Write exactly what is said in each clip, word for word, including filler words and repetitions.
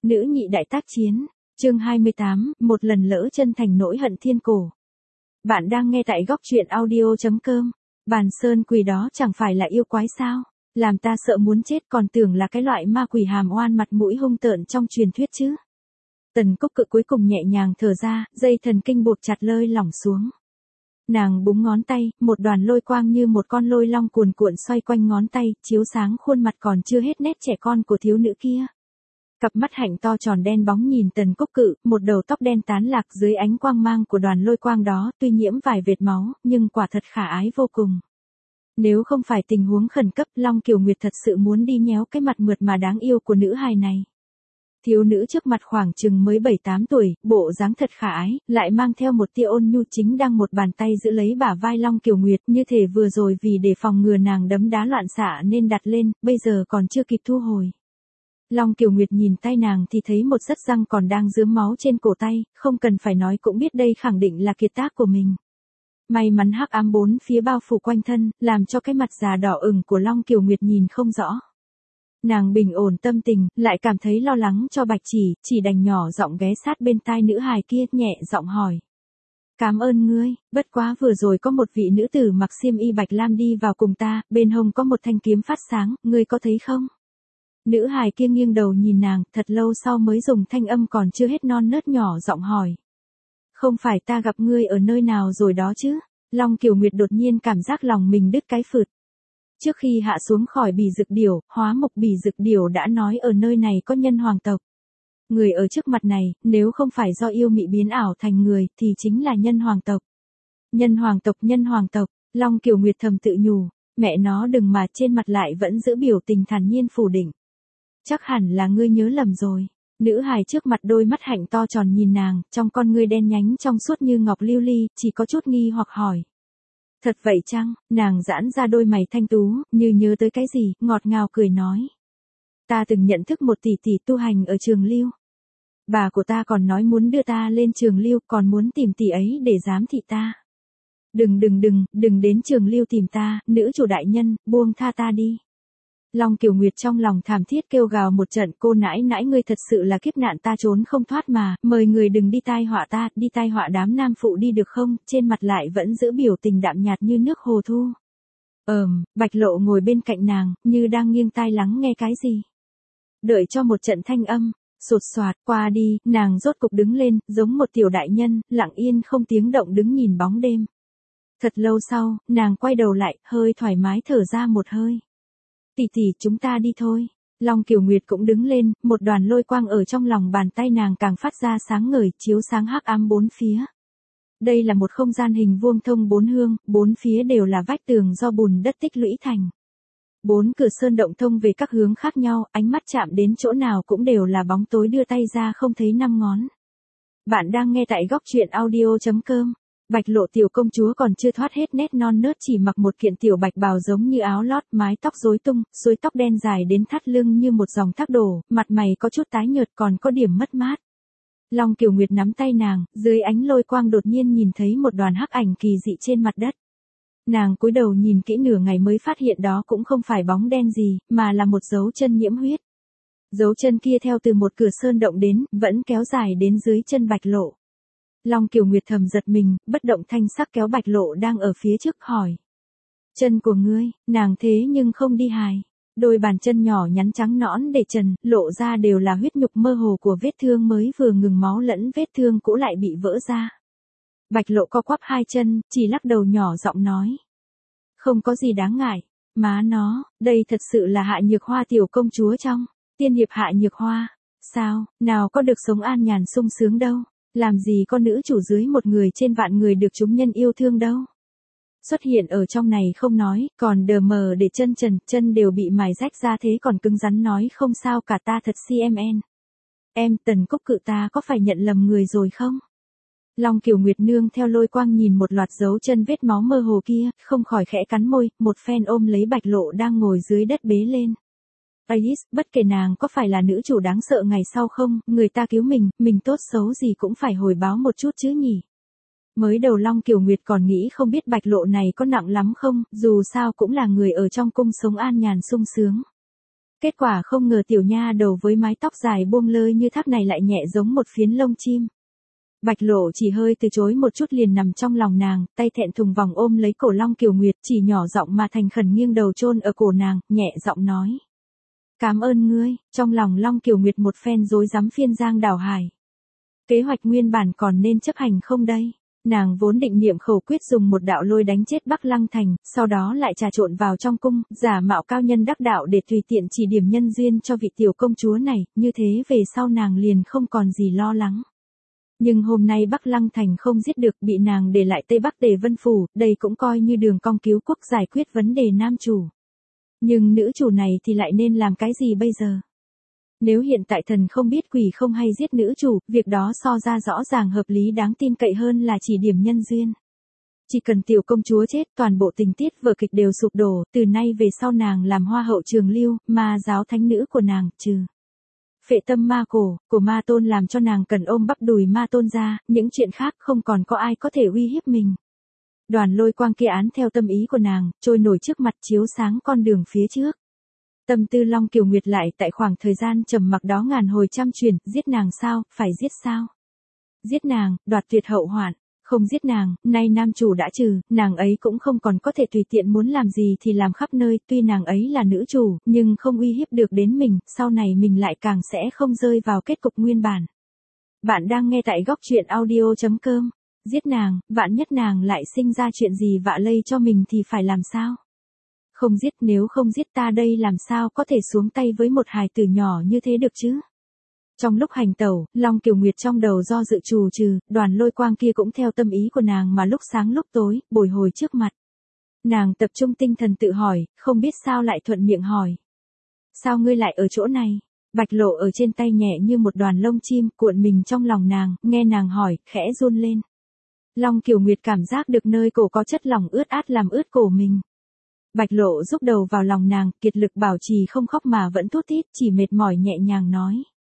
Nữ nhị đại tác chiến, chương hai mươi tám, một lần lỡ chân thành nỗi hận thiên cổ. Bạn đang nghe tại góc truyện audio.com. Bàn sơn quỷ đó chẳng phải là yêu quái sao? Làm ta sợ muốn chết, còn tưởng là cái loại ma quỷ hàm oan mặt mũi hung tợn trong truyền thuyết chứ. Tần Cốc Cự cuối cùng nhẹ nhàng thở ra, dây thần kinh buộc chặt lơi lỏng xuống. Nàng búng ngón tay, một đoàn lôi quang như một con lôi long cuồn cuộn xoay quanh ngón tay, chiếu sáng khuôn mặt còn chưa hết nét trẻ con của thiếu nữ kia. Cặp mắt hạnh to tròn đen bóng nhìn Tần Cốc Cự, một đầu tóc đen tán lạc dưới ánh quang mang của đoàn lôi quang đó, tuy nhiễm vài vệt máu, nhưng quả thật khả ái vô cùng. Nếu không phải tình huống khẩn cấp, Long Kiều Nguyệt thật sự muốn đi nhéo cái mặt mượt mà đáng yêu của nữ hài này. Thiếu nữ trước mặt khoảng chừng mới bảy tám tuổi, bộ dáng thật khả ái, lại mang theo một tia ôn nhu, chính đang một bàn tay giữ lấy bả vai Long Kiều Nguyệt, như thể vừa rồi vì để phòng ngừa nàng đấm đá loạn xạ nên đặt lên, bây giờ còn chưa kịp thu hồi. Long Kiều Nguyệt nhìn tay nàng thì thấy một sất răng còn đang rướm máu trên cổ tay, không cần phải nói cũng biết đây khẳng định là kiệt tác của mình. May mắn hắc ám bốn phía bao phủ quanh thân, làm cho cái mặt già đỏ ửng của Long Kiều Nguyệt nhìn không rõ. Nàng bình ổn tâm tình, lại cảm thấy lo lắng cho Bạch Chỉ, chỉ đành nhỏ giọng ghé sát bên tai nữ hài kia, nhẹ giọng hỏi. Cảm ơn ngươi, bất quá vừa rồi có một vị nữ tử mặc xiêm y bạch lam đi vào cùng ta, bên hông có một thanh kiếm phát sáng, ngươi có thấy không? Nữ hài kia nghiêng đầu nhìn nàng, thật lâu sau mới dùng thanh âm còn chưa hết non nớt nhỏ giọng hỏi. Không phải ta gặp ngươi ở nơi nào rồi đó chứ? Long Kiều Nguyệt đột nhiên cảm giác lòng mình đứt cái phượt. Trước khi hạ xuống khỏi bì dực điểu, hóa mộc bì dực điểu đã nói ở nơi này có nhân hoàng tộc. Người ở trước mặt này, nếu không phải do yêu mị biến ảo thành người, thì chính là nhân hoàng tộc. Nhân hoàng tộc, nhân hoàng tộc, Long Kiều Nguyệt thầm tự nhủ, mẹ nó đừng mà trên mặt lại vẫn giữ biểu tình thản nhiên phủ định. Chắc hẳn là ngươi nhớ lầm rồi. Nữ hài trước mặt đôi mắt hạnh to tròn nhìn nàng, trong con ngươi đen nhánh trong suốt như ngọc lưu ly, chỉ có chút nghi hoặc hỏi. Thật vậy chăng? Nàng giãn ra đôi mày thanh tú, như nhớ tới cái gì, ngọt ngào cười nói. Ta từng nhận thức một tỷ tỷ tu hành ở Trường Lưu. Bà của ta còn nói muốn đưa ta lên Trường Lưu, còn muốn tìm tỷ ấy để giám thị ta. Đừng đừng đừng, đừng đến Trường Lưu tìm ta, nữ chủ đại nhân, buông tha ta đi. Long Kiều Nguyệt trong lòng thảm thiết kêu gào một trận, cô nãi nãi ngươi thật sự là kiếp nạn ta trốn không thoát mà, mời người đừng đi tai họa ta, đi tai họa đám nam phụ đi được không, trên mặt lại vẫn giữ biểu tình đạm nhạt như nước hồ thu. Ờm, Bạch Lộ ngồi bên cạnh nàng, như đang nghiêng tai lắng nghe cái gì. Đợi cho một trận thanh âm, sột soạt qua đi, nàng rốt cục đứng lên, giống một tiểu đại nhân, lặng yên không tiếng động đứng nhìn bóng đêm. Thật lâu sau, nàng quay đầu lại, hơi thoải mái thở ra một hơi. Tỷ tỷ, chúng ta đi thôi. Long Kiều Nguyệt cũng đứng lên, một đoàn lôi quang ở trong lòng bàn tay nàng càng phát ra sáng ngời, chiếu sáng hắc ám bốn phía. Đây là một không gian hình vuông thông bốn hướng, bốn phía đều là vách tường do bùn đất tích lũy thành. Bốn cửa sơn động thông về các hướng khác nhau, ánh mắt chạm đến chỗ nào cũng đều là bóng tối đưa tay ra không thấy năm ngón. Bạn đang nghe tại góc truyện audio.com. Bạch Lộ tiểu công chúa còn chưa thoát hết nét non nớt, chỉ mặc một kiện tiểu bạch bào giống như áo lót, mái tóc rối tung, rối tóc đen dài đến thắt lưng như một dòng thác đổ, mặt mày có chút tái nhợt còn có điểm mất mát. Long Kiều Nguyệt nắm tay nàng, dưới ánh lôi quang đột nhiên nhìn thấy một đoàn hắc ảnh kỳ dị trên mặt đất. Nàng cúi đầu nhìn kỹ nửa ngày mới phát hiện đó cũng không phải bóng đen gì, mà là một dấu chân nhiễm huyết. Dấu chân kia theo từ một cửa sơn động đến, vẫn kéo dài đến dưới chân Bạch Lộ. Long Kiều Nguyệt thầm giật mình, bất động thanh sắc kéo Bạch Lộ đang ở phía trước hỏi. Chân của ngươi, nàng thế nhưng không đi hài. Đôi bàn chân nhỏ nhắn trắng nõn để trần, lộ ra đều là huyết nhục mơ hồ của vết thương mới vừa ngừng máu lẫn vết thương cũ lại bị vỡ ra. Bạch Lộ co quắp hai chân, chỉ lắc đầu nhỏ giọng nói. Không có gì đáng ngại, má nó, đây thật sự là Hạ Nhược Hoa tiểu công chúa trong tiên hiệp Hạ Nhược Hoa. Sao, nào có được sống an nhàn sung sướng đâu. Làm gì có nữ chủ dưới một người trên vạn người được chúng nhân yêu thương đâu. Xuất hiện ở trong này không nói, còn đờ mờ để chân trần, chân đều bị mài rách ra thế còn cứng rắn nói không sao cả, ta thật si em en. Em, Tần Cốc Cự, ta có phải nhận lầm người rồi không? Long Kiều Nguyệt nương theo lôi quang nhìn một loạt dấu chân vết máu mơ hồ kia, không khỏi khẽ cắn môi, một phen ôm lấy Bạch Lộ đang ngồi dưới đất bế lên. Ais, bất kể nàng có phải là nữ chủ đáng sợ ngày sau không, người ta cứu mình, mình tốt xấu gì cũng phải hồi báo một chút chứ nhỉ. Mới đầu Long Kiều Nguyệt còn nghĩ không biết Bạch Lộ này có nặng lắm không, dù sao cũng là người ở trong cung sống an nhàn sung sướng. Kết quả không ngờ tiểu nha đầu với mái tóc dài buông lơi như thác này lại nhẹ giống một phiến lông chim. Bạch Lộ chỉ hơi từ chối một chút liền nằm trong lòng nàng, tay thẹn thùng vòng ôm lấy cổ Long Kiều Nguyệt, chỉ nhỏ giọng mà thành khẩn nghiêng đầu chôn ở cổ nàng, nhẹ giọng nói. Cảm ơn ngươi, trong lòng Long Kiều Nguyệt một phen rối rắm phiên giang đảo hải. Kế hoạch nguyên bản còn nên chấp hành không đây? Nàng vốn định niệm khẩu quyết dùng một đạo lôi đánh chết Bắc Lăng Thành, sau đó lại trà trộn vào trong cung, giả mạo cao nhân đắc đạo để tùy tiện chỉ điểm nhân duyên cho vị tiểu công chúa này, như thế về sau nàng liền không còn gì lo lắng. Nhưng hôm nay Bắc Lăng Thành không giết được, bị nàng để lại Tây Bắc Tề Vân Phủ, đây cũng coi như đường cong cứu quốc giải quyết vấn đề nam chủ. Nhưng nữ chủ này thì lại nên làm cái gì bây giờ? Nếu hiện tại thần không biết quỷ không hay giết nữ chủ, việc đó so ra rõ ràng hợp lý đáng tin cậy hơn là chỉ điểm nhân duyên. Chỉ cần tiểu công chúa chết, toàn bộ tình tiết vở kịch đều sụp đổ, từ nay về sau nàng làm hoa hậu trường lưu, ma giáo thánh nữ của nàng, trừ phệ tâm ma cổ, của ma tôn làm cho nàng cần ôm bắp đùi ma tôn ra, những chuyện khác không còn có ai có thể uy hiếp mình. Đoàn lôi quang kia án theo tâm ý của nàng, trôi nổi trước mặt chiếu sáng con đường phía trước. Tâm tư Long Kiều Nguyệt lại tại khoảng thời gian trầm mặc đó ngàn hồi trăm chuyển, giết nàng sao, phải giết sao? Giết nàng, đoạt tuyệt hậu hoạn, không giết nàng, nay nam chủ đã trừ, nàng ấy cũng không còn có thể tùy tiện muốn làm gì thì làm khắp nơi, tuy nàng ấy là nữ chủ, nhưng không uy hiếp được đến mình, sau này mình lại càng sẽ không rơi vào kết cục nguyên bản. Bạn đang nghe tại góc truyện audio chấm com. Giết nàng, vạn nhất nàng lại sinh ra chuyện gì vạ lây cho mình thì phải làm sao? Không giết, nếu không giết ta đây làm sao có thể xuống tay với một hài tử nhỏ như thế được chứ? Trong lúc hành tẩu, Long Kiều Nguyệt trong đầu do dự trù trừ, đoàn lôi quang kia cũng theo tâm ý của nàng mà lúc sáng lúc tối, bồi hồi trước mặt. Nàng tập trung tinh thần tự hỏi, không biết sao lại thuận miệng hỏi. Sao ngươi lại ở chỗ này? Bạch Lộ ở trên tay nhẹ như một đoàn lông chim, cuộn mình trong lòng nàng, nghe nàng hỏi, khẽ run lên. Long Kiều Nguyệt cảm giác được nơi cổ có chất lỏng ướt át làm ướt cổ mình. Bạch Lộ rúc đầu vào lòng nàng, kiệt lực bảo trì không khóc mà vẫn thút thít, chỉ mệt mỏi nhẹ nhàng nói.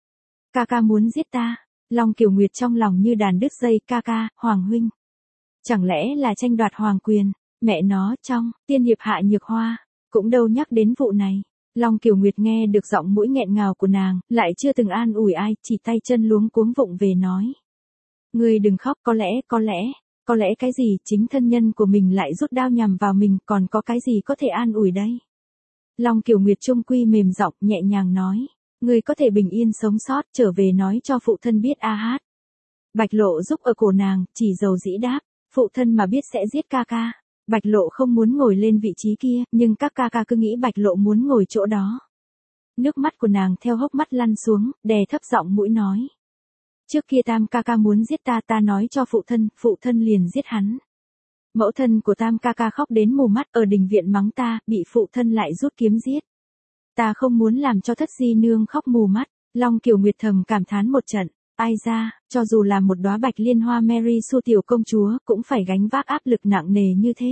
Ca ca muốn giết ta. Long Kiều Nguyệt trong lòng như đàn đứt dây, ca ca, Hoàng huynh. Chẳng lẽ là tranh đoạt hoàng quyền, mẹ nó, trong, tiên hiệp Hạ Nhược Hoa, cũng đâu nhắc đến vụ này. Long Kiều Nguyệt nghe được giọng mũi nghẹn ngào của nàng, lại chưa từng an ủi ai, chỉ tay chân luống cuống vụng về nói. Ngươi đừng khóc, có lẽ, có lẽ, có lẽ cái gì, chính thân nhân của mình lại rút đao nhằm vào mình, còn có cái gì có thể an ủi đây? Long Kiều Nguyệt trung quy mềm giọng, nhẹ nhàng nói. Ngươi có thể bình yên sống sót, trở về nói cho phụ thân biết a hát. Bạch Lộ giúp ở cổ nàng, chỉ dầu dĩ đáp, phụ thân mà biết sẽ giết ca ca. Bạch Lộ không muốn ngồi lên vị trí kia, nhưng các ca ca cứ nghĩ Bạch Lộ muốn ngồi chỗ đó. Nước mắt của nàng theo hốc mắt lăn xuống, đè thấp giọng mũi nói. Trước kia Tam ca ca muốn giết ta, ta nói cho phụ thân, phụ thân liền giết hắn. Mẫu thân của Tam ca ca khóc đến mù mắt ở đình viện mắng ta, bị phụ thân lại rút kiếm giết. Ta không muốn làm cho Thất Di nương khóc mù mắt. Long Kiều Nguyệt thầm cảm thán một trận. Ai ra, cho dù là một đóa bạch liên hoa Mary Sue tiểu công chúa, cũng phải gánh vác áp lực nặng nề như thế.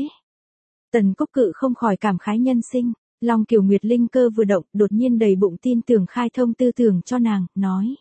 Tần Cúc Cự không khỏi cảm khái nhân sinh. Long Kiều Nguyệt linh cơ vừa động, đột nhiên đầy bụng tin tưởng khai thông tư tưởng cho nàng, nói.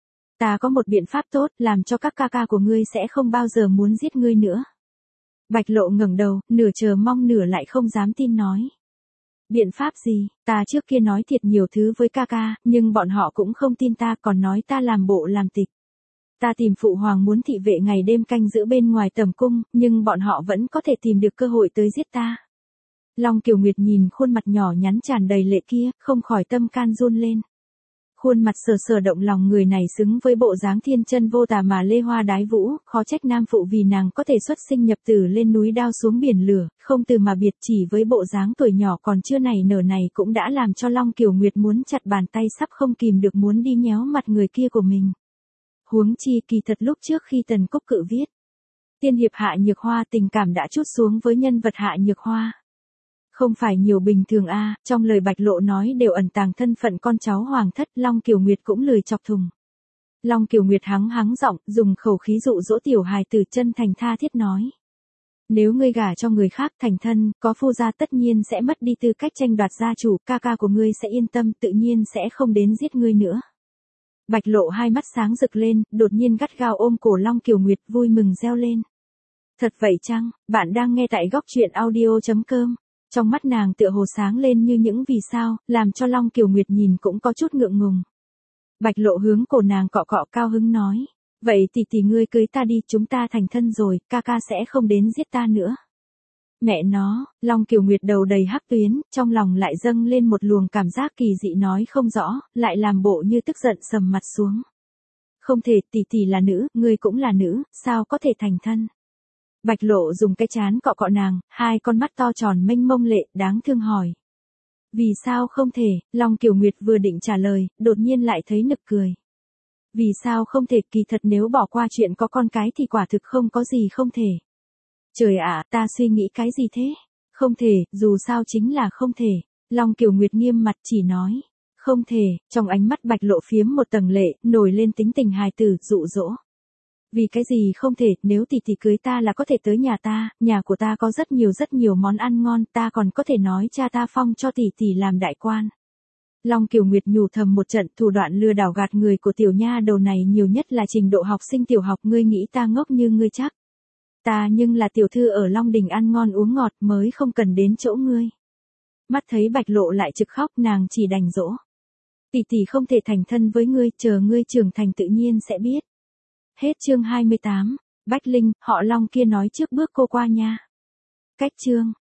Ta có một biện pháp tốt, làm cho các ca ca của ngươi sẽ không bao giờ muốn giết ngươi nữa. Bạch Lộ ngẩng đầu, nửa chờ mong nửa lại không dám tin nói. Biện pháp gì, ta trước kia nói thiệt nhiều thứ với ca ca, nhưng bọn họ cũng không tin ta, còn nói ta làm bộ làm tịch. Ta tìm phụ hoàng muốn thị vệ ngày đêm canh giữ bên ngoài tầm cung, nhưng bọn họ vẫn có thể tìm được cơ hội tới giết ta. Long Kiều Nguyệt nhìn khuôn mặt nhỏ nhắn tràn đầy lệ kia, không khỏi tâm can run lên. Khuôn mặt sờ sờ động lòng người này xứng với bộ dáng thiên chân vô tà mà lê hoa đái vũ, khó trách nam phụ vì nàng có thể xuất sinh nhập tử lên núi đao xuống biển lửa, không từ mà biệt, chỉ với bộ dáng tuổi nhỏ còn chưa nảy nở này cũng đã làm cho Long Kiều Nguyệt muốn chặt bàn tay sắp không kìm được muốn đi nhéo mặt người kia của mình. Huống chi kỳ thật lúc trước khi Tần Cúc Cự viết tiên hiệp Hạ Nhược Hoa, tình cảm đã trút xuống với nhân vật Hạ Nhược Hoa. Không phải nhiều bình thường a, à, trong lời Bạch Lộ nói đều ẩn tàng thân phận con cháu hoàng thất, Long Kiều Nguyệt cũng lười chọc thùng. Long Kiều Nguyệt hắng hắng giọng, dùng khẩu khí dụ dỗ tiểu hài tử, chân thành tha thiết nói. Nếu ngươi gả cho người khác thành thân, có phu gia tất nhiên sẽ mất đi tư cách tranh đoạt gia chủ, ca ca của ngươi sẽ yên tâm, tự nhiên sẽ không đến giết ngươi nữa. Bạch Lộ hai mắt sáng rực lên, đột nhiên gắt gao ôm cổ Long Kiều Nguyệt, vui mừng reo lên. Thật vậy chăng? Bạn đang nghe tại góc truyện audio chấm com. Trong mắt nàng tựa hồ sáng lên như những vì sao, làm cho Long Kiều Nguyệt nhìn cũng có chút ngượng ngùng. Bạch Lộ hướng cổ nàng cọ cọ cao hứng nói. Vậy tỷ tỷ ngươi cưới ta đi, chúng ta thành thân rồi, ca ca sẽ không đến giết ta nữa. Mẹ nó, Long Kiều Nguyệt đầu đầy hắc tuyến, trong lòng lại dâng lên một luồng cảm giác kỳ dị nói không rõ, lại làm bộ như tức giận sầm mặt xuống. Không thể, tỷ tỷ là nữ, ngươi cũng là nữ, sao có thể thành thân. Bạch Lộ dùng cái chán cọ cọ nàng, hai con mắt to tròn mênh mông lệ, đáng thương hỏi. Vì sao không thể, Long Kiều Nguyệt vừa định trả lời, đột nhiên lại thấy nực cười. Vì sao không thể, kỳ thật nếu bỏ qua chuyện có con cái thì quả thực không có gì không thể. Trời ạ, ta suy nghĩ cái gì thế? Không thể, dù sao chính là không thể. Long Kiều Nguyệt nghiêm mặt chỉ nói. Không thể, trong ánh mắt Bạch Lộ phiếm một tầng lệ, nổi lên tính tình hài tử, dụ dỗ. Vì cái gì không thể, nếu tỷ tỷ cưới ta là có thể tới nhà ta, nhà của ta có rất nhiều rất nhiều món ăn ngon, ta còn có thể nói cha ta phong cho tỷ tỷ làm đại quan. Long Kiều Nguyệt nhủ thầm một trận, thủ đoạn lừa đảo gạt người của tiểu nha đầu này nhiều nhất là trình độ học sinh tiểu học, ngươi nghĩ ta ngốc như ngươi chắc. Ta nhưng là tiểu thư ở Long Đình ăn ngon uống ngọt mới không cần đến chỗ ngươi. Mắt thấy Bạch Lộ lại trực khóc, nàng chỉ đành dỗ. Tỷ tỷ không thể thành thân với ngươi, chờ ngươi trưởng thành tự nhiên sẽ biết. Hết chương hai mươi tám, Bách Linh, họ Long kia nói trước bước cô qua nha. Cách chương.